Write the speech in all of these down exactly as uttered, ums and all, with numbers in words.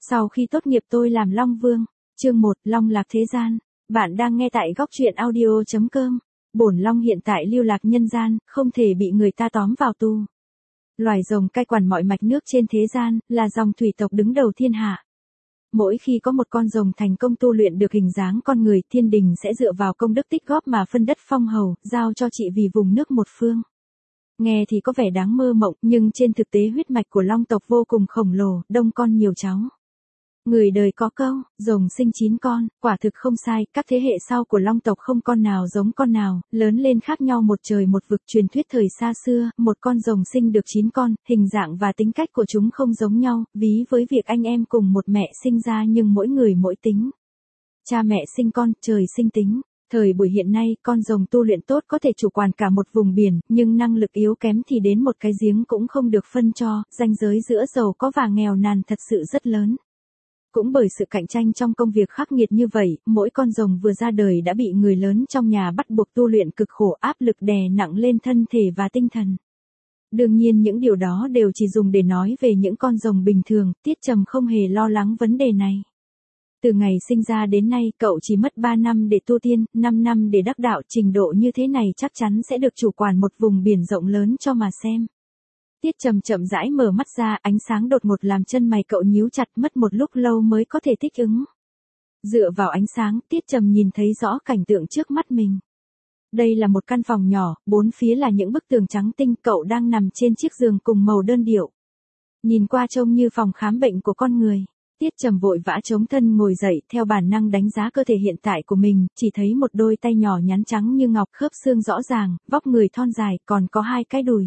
Sau khi tốt nghiệp tôi làm Long Vương. Chương một, Long lạc thế gian. Bạn đang nghe tại góc truyện audio chấm com. Bổn Long hiện tại lưu lạc nhân gian, không thể bị người ta tóm vào tù. Loài rồng cai quản mọi mạch nước trên thế gian, là dòng thủy tộc đứng đầu thiên hạ. Mỗi khi có một con rồng thành công tu luyện được hình dáng con người, thiên đình sẽ dựa vào công đức tích góp mà phân đất phong hầu, giao cho trị vì vùng nước một phương. Nghe thì có vẻ đáng mơ mộng, nhưng trên thực tế huyết mạch của long tộc vô cùng khổng lồ, đông con nhiều cháu. Người đời có câu, rồng sinh chín con, quả thực không sai, các thế hệ sau của long tộc không con nào giống con nào, lớn lên khác nhau một trời một vực. Truyền thuyết thời xa xưa, một con rồng sinh được chín con, hình dạng và tính cách của chúng không giống nhau, ví với việc anh em cùng một mẹ sinh ra nhưng mỗi người mỗi tính. Cha mẹ sinh con, trời sinh tính. Thời buổi hiện nay, con rồng tu luyện tốt có thể chủ quản cả một vùng biển, nhưng năng lực yếu kém thì đến một cái giếng cũng không được phân cho, ranh giới giữa giàu có và nghèo nàn thật sự rất lớn. Cũng bởi sự cạnh tranh trong công việc khắc nghiệt như vậy, mỗi con rồng vừa ra đời đã bị người lớn trong nhà bắt buộc tu luyện cực khổ, áp lực đè nặng lên thân thể và tinh thần. Đương nhiên những điều đó đều chỉ dùng để nói về những con rồng bình thường, Tiết Trầm không hề lo lắng vấn đề này. Từ ngày sinh ra đến nay, cậu chỉ mất ba năm để tu tiên, năm năm để đắc đạo. Trình độ như thế này chắc chắn sẽ được chủ quản một vùng biển rộng lớn cho mà xem. Tiết Trầm chậm rãi mở mắt ra, ánh sáng đột ngột làm chân mày cậu nhíu chặt, mất một lúc lâu mới có thể thích ứng. Dựa vào ánh sáng, Tiết Trầm nhìn thấy rõ cảnh tượng trước mắt mình. Đây là một căn phòng nhỏ, bốn phía là những bức tường trắng tinh, cậu đang nằm trên chiếc giường cùng màu đơn điệu. Nhìn qua trông như phòng khám bệnh của con người. Tiết Trầm vội vã chống thân ngồi dậy, theo bản năng đánh giá cơ thể hiện tại của mình, chỉ thấy một đôi tay nhỏ nhắn trắng như ngọc, khớp xương rõ ràng, vóc người thon dài, còn có hai cái đùi.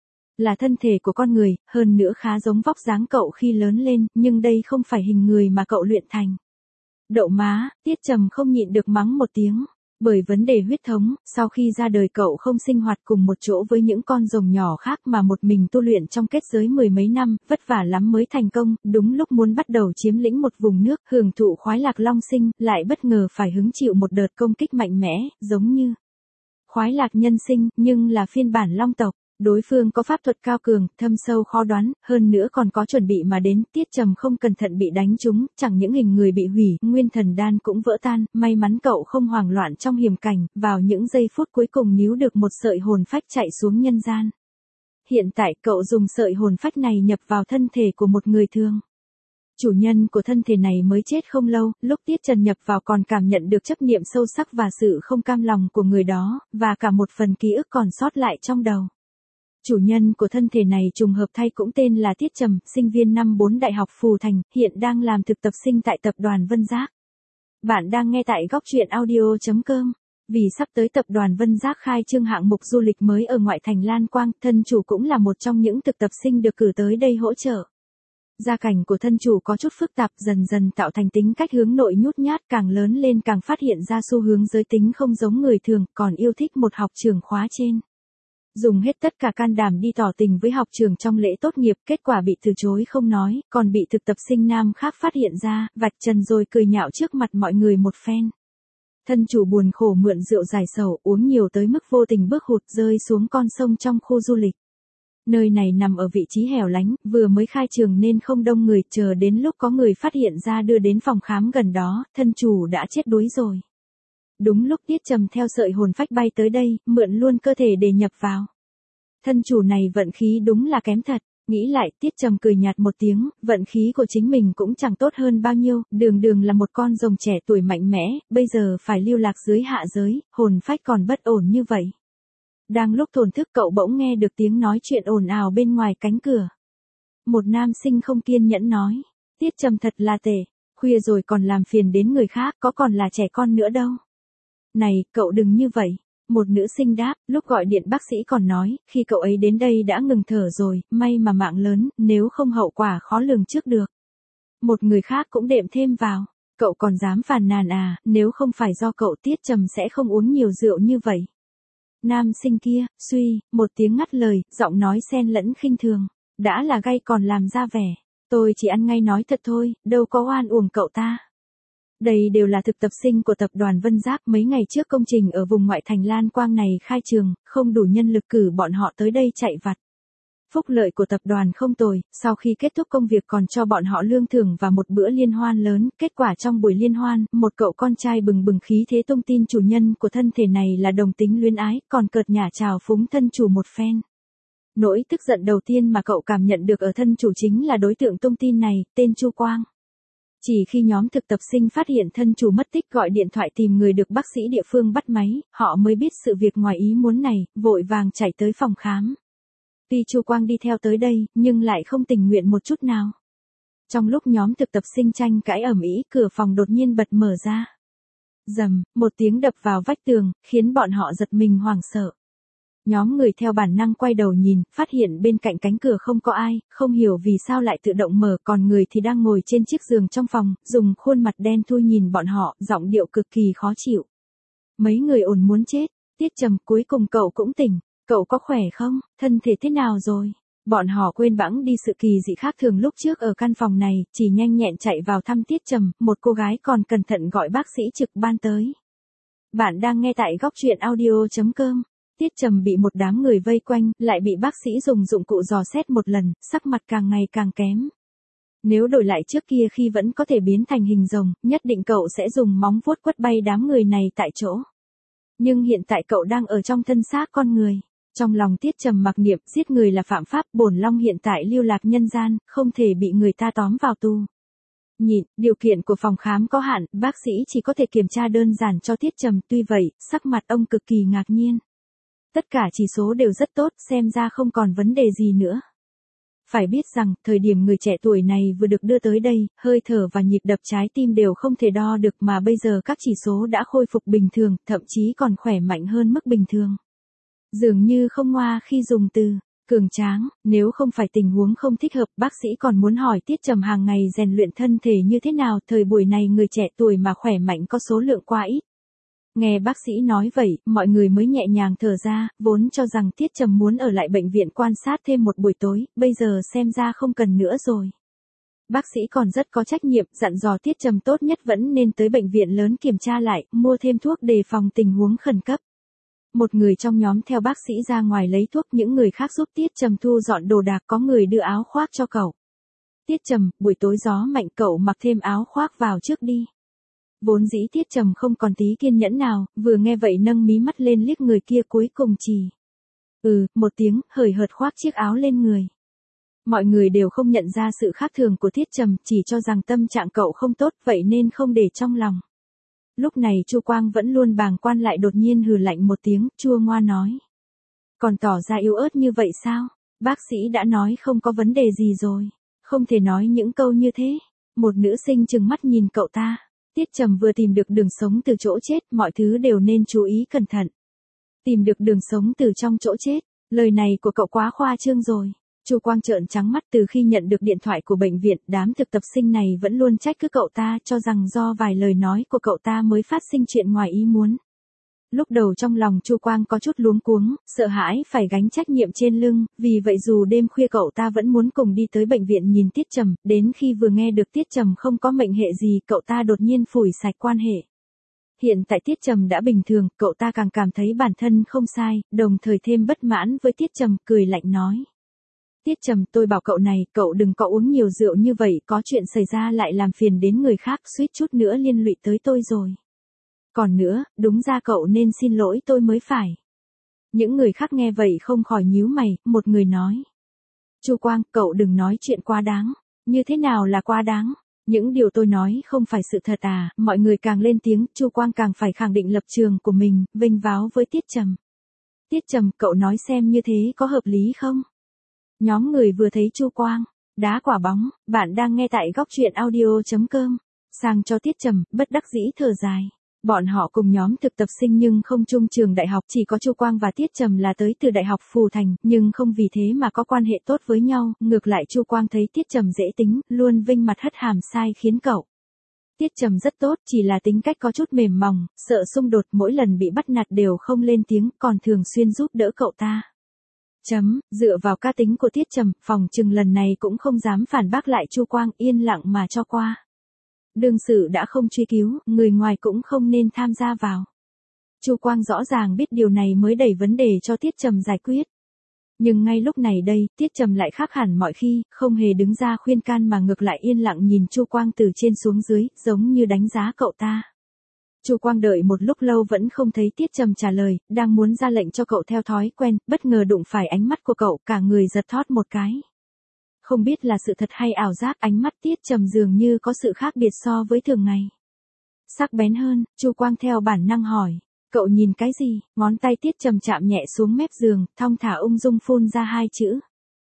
Là thân thể của con người, hơn nữa khá giống vóc dáng cậu khi lớn lên, nhưng đây không phải hình người mà cậu luyện thành. Đậu má, Tiết Trầm không nhịn được mắng một tiếng. Bởi vấn đề huyết thống, sau khi ra đời cậu không sinh hoạt cùng một chỗ với những con rồng nhỏ khác mà một mình tu luyện trong kết giới mười mấy năm, vất vả lắm mới thành công. Đúng lúc muốn bắt đầu chiếm lĩnh một vùng nước, hưởng thụ khoái lạc long sinh, lại bất ngờ phải hứng chịu một đợt công kích mạnh mẽ, giống như khoái lạc nhân sinh, nhưng là phiên bản long tộc. Đối phương có pháp thuật cao cường, thâm sâu khó đoán, hơn nữa còn có chuẩn bị mà đến. Tiết Trầm không cẩn thận bị đánh trúng, chẳng những hình người bị hủy, nguyên thần đan cũng vỡ tan, may mắn cậu không hoảng loạn trong hiểm cảnh, vào những giây phút cuối cùng níu được một sợi hồn phách chạy xuống nhân gian. Hiện tại cậu dùng sợi hồn phách này nhập vào thân thể của một người thường. Chủ nhân của thân thể này mới chết không lâu, lúc Tiết Trầm nhập vào còn cảm nhận được chấp niệm sâu sắc và sự không cam lòng của người đó, và cả một phần ký ức còn sót lại trong đầu. Chủ nhân của thân thể này trùng hợp thay cũng tên là Tiết Trầm, sinh viên năm bốn Đại học Phù Thành, hiện đang làm thực tập sinh tại tập đoàn Vân Giác. Bạn đang nghe tại góc truyện audio chấm com. Vì sắp tới tập đoàn Vân Giác khai trương hạng mục du lịch mới ở ngoại thành Lan Quang, thân chủ cũng là một trong những thực tập sinh được cử tới đây hỗ trợ. Gia cảnh của thân chủ có chút phức tạp, dần dần tạo thành tính cách hướng nội nhút nhát, càng lớn lên càng phát hiện ra xu hướng giới tính không giống người thường, còn yêu thích một học trưởng khóa trên. Dùng hết tất cả can đảm đi tỏ tình với học trường trong lễ tốt nghiệp, kết quả bị từ chối không nói, còn bị thực tập sinh nam khác phát hiện ra, vạch trần rồi cười nhạo trước mặt mọi người một phen. Thân chủ buồn khổ mượn rượu giải sầu, uống nhiều tới mức vô tình bước hụt rơi xuống con sông trong khu du lịch. Nơi này nằm ở vị trí hẻo lánh, vừa mới khai trường nên không đông người, chờ đến lúc có người phát hiện ra đưa đến phòng khám gần đó, thân chủ đã chết đuối rồi. Đúng lúc Tiết Trầm theo sợi hồn phách bay tới đây, mượn luôn cơ thể để nhập vào. Thân chủ này vận khí đúng là kém thật, nghĩ lại Tiết Trầm cười nhạt một tiếng, vận khí của chính mình cũng chẳng tốt hơn bao nhiêu, đường đường là một con rồng trẻ tuổi mạnh mẽ, bây giờ phải lưu lạc dưới hạ giới, hồn phách còn bất ổn như vậy. Đang lúc thổn thức cậu bỗng nghe được tiếng nói chuyện ồn ào bên ngoài cánh cửa. Một nam sinh không kiên nhẫn nói, Tiết Trầm thật là tệ, khuya rồi còn làm phiền đến người khác, có còn là trẻ con nữa đâu. Này, cậu đừng như vậy. Một nữ sinh đáp, lúc gọi điện bác sĩ còn nói, khi cậu ấy đến đây đã ngừng thở rồi, may mà mạng lớn, nếu không hậu quả khó lường trước được. Một người khác cũng đệm thêm vào, cậu còn dám phàn nàn à, nếu không phải do cậu Tiết Trầm sẽ không uống nhiều rượu như vậy. Nam sinh kia, suy, một tiếng ngắt lời, giọng nói xen lẫn khinh thường, đã là gay còn làm ra vẻ, tôi chỉ ăn ngay nói thật thôi, đâu có oan uổng cậu ta. Đây đều là thực tập sinh của tập đoàn Vân Giác, mấy ngày trước công trình ở vùng ngoại thành Lan Quang này khai trường, không đủ nhân lực cử bọn họ tới đây chạy vặt. Phúc lợi của tập đoàn không tồi, sau khi kết thúc công việc còn cho bọn họ lương thưởng và một bữa liên hoan lớn. Kết quả trong buổi liên hoan, một cậu con trai bừng bừng khí thế tung tin chủ nhân của thân thể này là đồng tính luyến ái, còn cợt nhả chào phúng thân chủ một phen. Nỗi tức giận đầu tiên mà cậu cảm nhận được ở thân chủ chính là đối tượng tung tin này, tên Chu Quang. Chỉ khi nhóm thực tập sinh phát hiện thân chủ mất tích gọi điện thoại tìm người được bác sĩ địa phương bắt máy, họ mới biết sự việc ngoài ý muốn này, vội vàng chạy tới phòng khám. Tuy Chu Quang đi theo tới đây, nhưng lại không tình nguyện một chút nào. Trong lúc nhóm thực tập sinh tranh cãi ầm ĩ, cửa phòng đột nhiên bật mở ra. Rầm, một tiếng đập vào vách tường, khiến bọn họ giật mình hoảng sợ. Nhóm người theo bản năng quay đầu nhìn, phát hiện bên cạnh cánh cửa không có ai, không hiểu vì sao lại tự động mở, còn người thì đang ngồi trên chiếc giường trong phòng, dùng khuôn mặt đen thui nhìn bọn họ, giọng điệu cực kỳ khó chịu. Mấy người ổn muốn chết, Tiết Trầm, cuối cùng cậu cũng tỉnh, cậu có khỏe không, thân thể thế nào rồi? Bọn họ quên bẵng đi sự kỳ dị khác thường lúc trước ở căn phòng này, chỉ nhanh nhẹn chạy vào thăm Tiết Trầm, một cô gái còn cẩn thận gọi bác sĩ trực ban tới. Bạn đang nghe tại góc truyện audio chấm com. Tiết Trầm bị một đám người vây quanh, lại bị bác sĩ dùng dụng cụ dò xét một lần, sắc mặt càng ngày càng kém. Nếu đổi lại trước kia khi vẫn có thể biến thành hình rồng, nhất định cậu sẽ dùng móng vuốt quất bay đám người này tại chỗ. Nhưng hiện tại cậu đang ở trong thân xác con người. Trong lòng Tiết Trầm mặc niệm, giết người là phạm pháp, bổn long hiện tại lưu lạc nhân gian, không thể bị người ta tóm vào tù. Nhịn, điều kiện của phòng khám có hạn, bác sĩ chỉ có thể kiểm tra đơn giản cho Tiết Trầm, tuy vậy, sắc mặt ông cực kỳ ngạc nhiên. Tất cả chỉ số đều rất tốt, xem ra không còn vấn đề gì nữa. Phải biết rằng, thời điểm người trẻ tuổi này vừa được đưa tới đây, hơi thở và nhịp đập trái tim đều không thể đo được mà bây giờ các chỉ số đã khôi phục bình thường, thậm chí còn khỏe mạnh hơn mức bình thường. Dường như không ngoa khi dùng từ cường tráng, nếu không phải tình huống không thích hợp, bác sĩ còn muốn hỏi Tiết Trầm hàng ngày rèn luyện thân thể như thế nào, thời buổi này người trẻ tuổi mà khỏe mạnh có số lượng quá ít. Nghe bác sĩ nói vậy, mọi người mới nhẹ nhàng thở ra, vốn cho rằng Tiết Trầm muốn ở lại bệnh viện quan sát thêm một buổi tối, bây giờ xem ra không cần nữa rồi. Bác sĩ còn rất có trách nhiệm, dặn dò Tiết Trầm tốt nhất vẫn nên tới bệnh viện lớn kiểm tra lại, mua thêm thuốc đề phòng tình huống khẩn cấp. Một người trong nhóm theo bác sĩ ra ngoài lấy thuốc, những người khác giúp Tiết Trầm thu dọn đồ đạc, có người đưa áo khoác cho cậu. Tiết Trầm, buổi tối gió mạnh, cậu mặc thêm áo khoác vào trước đi. Vốn dĩ Tiết Trầm không còn tí kiên nhẫn nào, vừa nghe vậy nâng mí mắt lên liếc người kia, cuối cùng chỉ. Ừ, một tiếng, hời hợt khoác chiếc áo lên người. Mọi người đều không nhận ra sự khác thường của Tiết Trầm, chỉ cho rằng tâm trạng cậu không tốt, vậy nên không để trong lòng. Lúc này Chu Quang vẫn luôn bàng quan lại đột nhiên hừ lạnh một tiếng, chua ngoa nói. Còn tỏ ra yếu ớt như vậy sao? Bác sĩ đã nói không có vấn đề gì rồi. Không thể nói những câu như thế. Một nữ sinh trừng mắt nhìn cậu ta. Tiết Trầm vừa tìm được đường sống từ chỗ chết, mọi thứ đều nên chú ý cẩn thận. Tìm được đường sống từ trong chỗ chết, lời này của cậu quá khoa trương rồi. Chu Quang trợn trắng mắt, từ khi nhận được điện thoại của bệnh viện, đám thực tập sinh này vẫn luôn trách cứ cậu ta, cho rằng do vài lời nói của cậu ta mới phát sinh chuyện ngoài ý muốn. Lúc đầu trong lòng Chu Quang có chút luống cuống, sợ hãi phải gánh trách nhiệm trên lưng, vì vậy dù đêm khuya cậu ta vẫn muốn cùng đi tới bệnh viện nhìn Tiết Trầm, đến khi vừa nghe được Tiết Trầm không có mệnh hệ gì, cậu ta đột nhiên phủi sạch quan hệ. Hiện tại Tiết Trầm đã bình thường, cậu ta càng cảm thấy bản thân không sai, đồng thời thêm bất mãn với Tiết Trầm, cười lạnh nói. Tiết Trầm, tôi bảo cậu này, cậu đừng có uống nhiều rượu như vậy, có chuyện xảy ra lại làm phiền đến người khác, suýt chút nữa liên lụy tới tôi rồi. Còn nữa, đúng ra cậu nên xin lỗi tôi mới phải. Những người khác nghe vậy không khỏi nhíu mày, một người nói. Chu Quang, cậu đừng nói chuyện quá đáng. Như thế nào là quá đáng? Những điều tôi nói không phải sự thật à? Mọi người càng lên tiếng, Chu Quang càng phải khẳng định lập trường của mình, vênh váo với Tiết Trầm. Tiết Trầm, cậu nói xem như thế có hợp lý không? Nhóm người vừa thấy Chu Quang đá quả bóng, bạn đang nghe tại góc truyện audio chấm com. Sang cho Tiết Trầm, bất đắc dĩ thở dài. Bọn họ cùng nhóm thực tập sinh nhưng không chung trường đại học, chỉ có Chu Quang và Tiết Trầm là tới từ Đại học Phù Thành, nhưng không vì thế mà có quan hệ tốt với nhau, ngược lại Chu Quang thấy Tiết Trầm dễ tính, luôn vinh mặt hất hàm sai khiến cậu. Tiết Trầm rất tốt, chỉ là tính cách có chút mềm mỏng, sợ xung đột, mỗi lần bị bắt nạt đều không lên tiếng, còn thường xuyên giúp đỡ cậu ta. Chấm, dựa vào cá tính của Tiết Trầm, phòng chừng lần này cũng không dám phản bác lại Chu Quang, yên lặng mà cho qua. Đương sự đã không truy cứu, người ngoài cũng không nên tham gia vào. Chu Quang rõ ràng biết điều này mới đẩy vấn đề cho Tiết Trầm giải quyết. Nhưng ngay lúc này đây, Tiết Trầm lại khác hẳn mọi khi, không hề đứng ra khuyên can mà ngược lại yên lặng nhìn Chu Quang từ trên xuống dưới, giống như đánh giá cậu ta. Chu Quang đợi một lúc lâu vẫn không thấy Tiết Trầm trả lời, đang muốn ra lệnh cho cậu theo thói quen, bất ngờ đụng phải ánh mắt của cậu, cả người giật thót một cái. Không biết là sự thật hay ảo giác, ánh mắt Tiết Trầm dường như có sự khác biệt so với thường ngày. Sắc bén hơn, Chu Quang theo bản năng hỏi, cậu nhìn cái gì? Ngón tay Tiết Trầm chạm nhẹ xuống mép giường, thong thả ung dung phun ra hai chữ.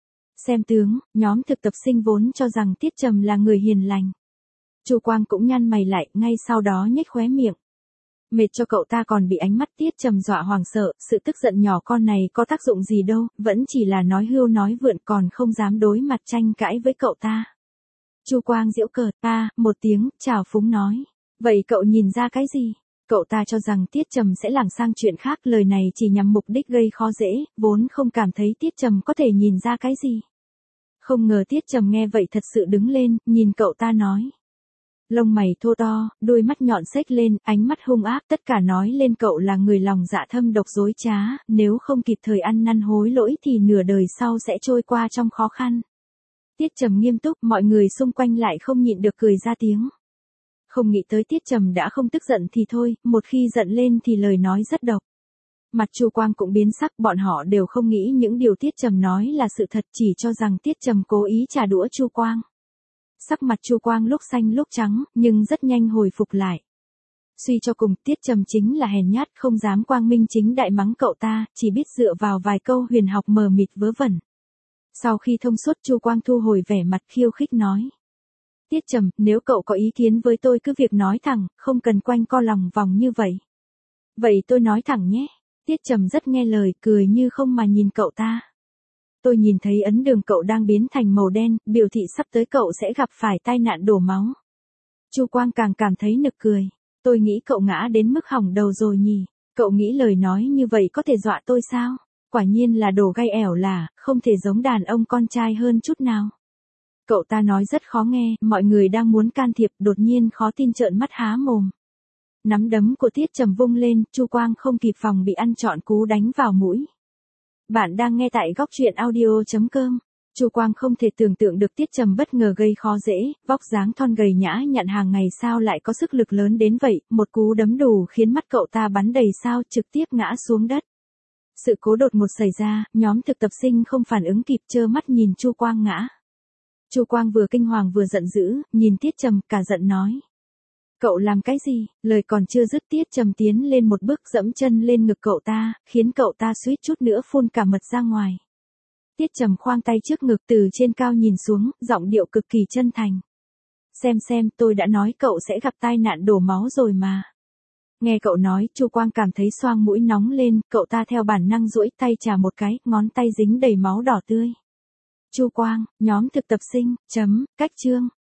Xem tướng, nhóm thực tập sinh vốn cho rằng Tiết Trầm là người hiền lành. Chu Quang cũng nhăn mày lại, ngay sau đó nhếch khóe miệng. Mệt cho cậu ta còn bị ánh mắt Tiết Trầm dọa hoảng sợ, sự tức giận nhỏ con này có tác dụng gì đâu, vẫn chỉ là nói hưu nói vượn còn không dám đối mặt tranh cãi với cậu ta. Chu Quang giễu cợt, a, một tiếng, chào phúng nói. Vậy cậu nhìn ra cái gì? Cậu ta cho rằng Tiết Trầm sẽ lảng sang chuyện khác, lời này chỉ nhằm mục đích gây khó dễ, vốn không cảm thấy Tiết Trầm có thể nhìn ra cái gì. Không ngờ Tiết Trầm nghe vậy thật sự đứng lên, nhìn cậu ta nói. Lông mày thô to, đôi mắt nhọn xếch lên, ánh mắt hung ác, tất cả nói lên cậu là người lòng dạ thâm độc dối trá, nếu không kịp thời ăn năn hối lỗi thì nửa đời sau sẽ trôi qua trong khó khăn. Tiết Trầm nghiêm túc, mọi người xung quanh lại không nhịn được cười ra tiếng. Không nghĩ tới Tiết Trầm đã không tức giận thì thôi, một khi giận lên thì lời nói rất độc. Mặt Chu Quang cũng biến sắc, bọn họ đều không nghĩ những điều Tiết Trầm nói là sự thật, chỉ cho rằng Tiết Trầm cố ý trả đũa Chu Quang. Sắc mặt Chu Quang lúc xanh lúc trắng, nhưng rất nhanh hồi phục lại. Suy cho cùng, Tiết Trầm chính là hèn nhát, không dám quang minh chính đại mắng cậu ta, chỉ biết dựa vào vài câu huyền học mờ mịt vớ vẩn. Sau khi thông suốt, Chu Quang thu hồi vẻ mặt khiêu khích nói. Tiết Trầm, nếu cậu có ý kiến với tôi cứ việc nói thẳng, không cần quanh co lòng vòng như vậy. Vậy tôi nói thẳng nhé. Tiết Trầm rất nghe lời, cười như không mà nhìn cậu ta. Tôi nhìn thấy ấn đường cậu đang biến thành màu đen, biểu thị sắp tới cậu sẽ gặp phải tai nạn đổ máu. Chu Quang càng cảm thấy nực cười. Tôi nghĩ cậu ngã đến mức hỏng đầu rồi nhỉ. Cậu nghĩ lời nói như vậy có thể dọa tôi sao? Quả nhiên là đồ gai ẻo lả, không thể giống đàn ông con trai hơn chút nào. Cậu ta nói rất khó nghe, mọi người đang muốn can thiệp, đột nhiên khó tin trợn mắt há mồm. Nắm đấm của Tiết Trầm vung lên, Chu Quang không kịp phòng bị ăn trọn cú đánh vào mũi. Bạn đang nghe tại góc truyện audio chấm com. Chu Quang không thể tưởng tượng được Tiết Trầm bất ngờ gây khó dễ, vóc dáng thon gầy nhã nhặn hàng ngày sao lại có sức lực lớn đến vậy, một cú đấm đủ khiến mắt cậu ta bắn đầy sao, trực tiếp ngã xuống đất. Sự cố đột ngột xảy ra, nhóm thực tập sinh không phản ứng kịp, trơ mắt nhìn Chu Quang ngã. Chu Quang vừa kinh hoàng vừa giận dữ, nhìn Tiết Trầm, cả giận nói. Cậu làm cái gì? Lời còn chưa dứt, Tiết Trầm tiến lên một bước dẫm chân lên ngực cậu ta, khiến cậu ta suýt chút nữa phun cả mật ra ngoài. Tiết Trầm khoang tay trước ngực từ trên cao nhìn xuống, giọng điệu cực kỳ chân thành. Xem xem, tôi đã nói cậu sẽ gặp tai nạn đổ máu rồi mà. Nghe cậu nói, Chu Quang cảm thấy xoang mũi nóng lên, cậu ta theo bản năng duỗi tay chà một cái, ngón tay dính đầy máu đỏ tươi. Chu Quang, nhóm thực tập sinh, chấm, cách chương.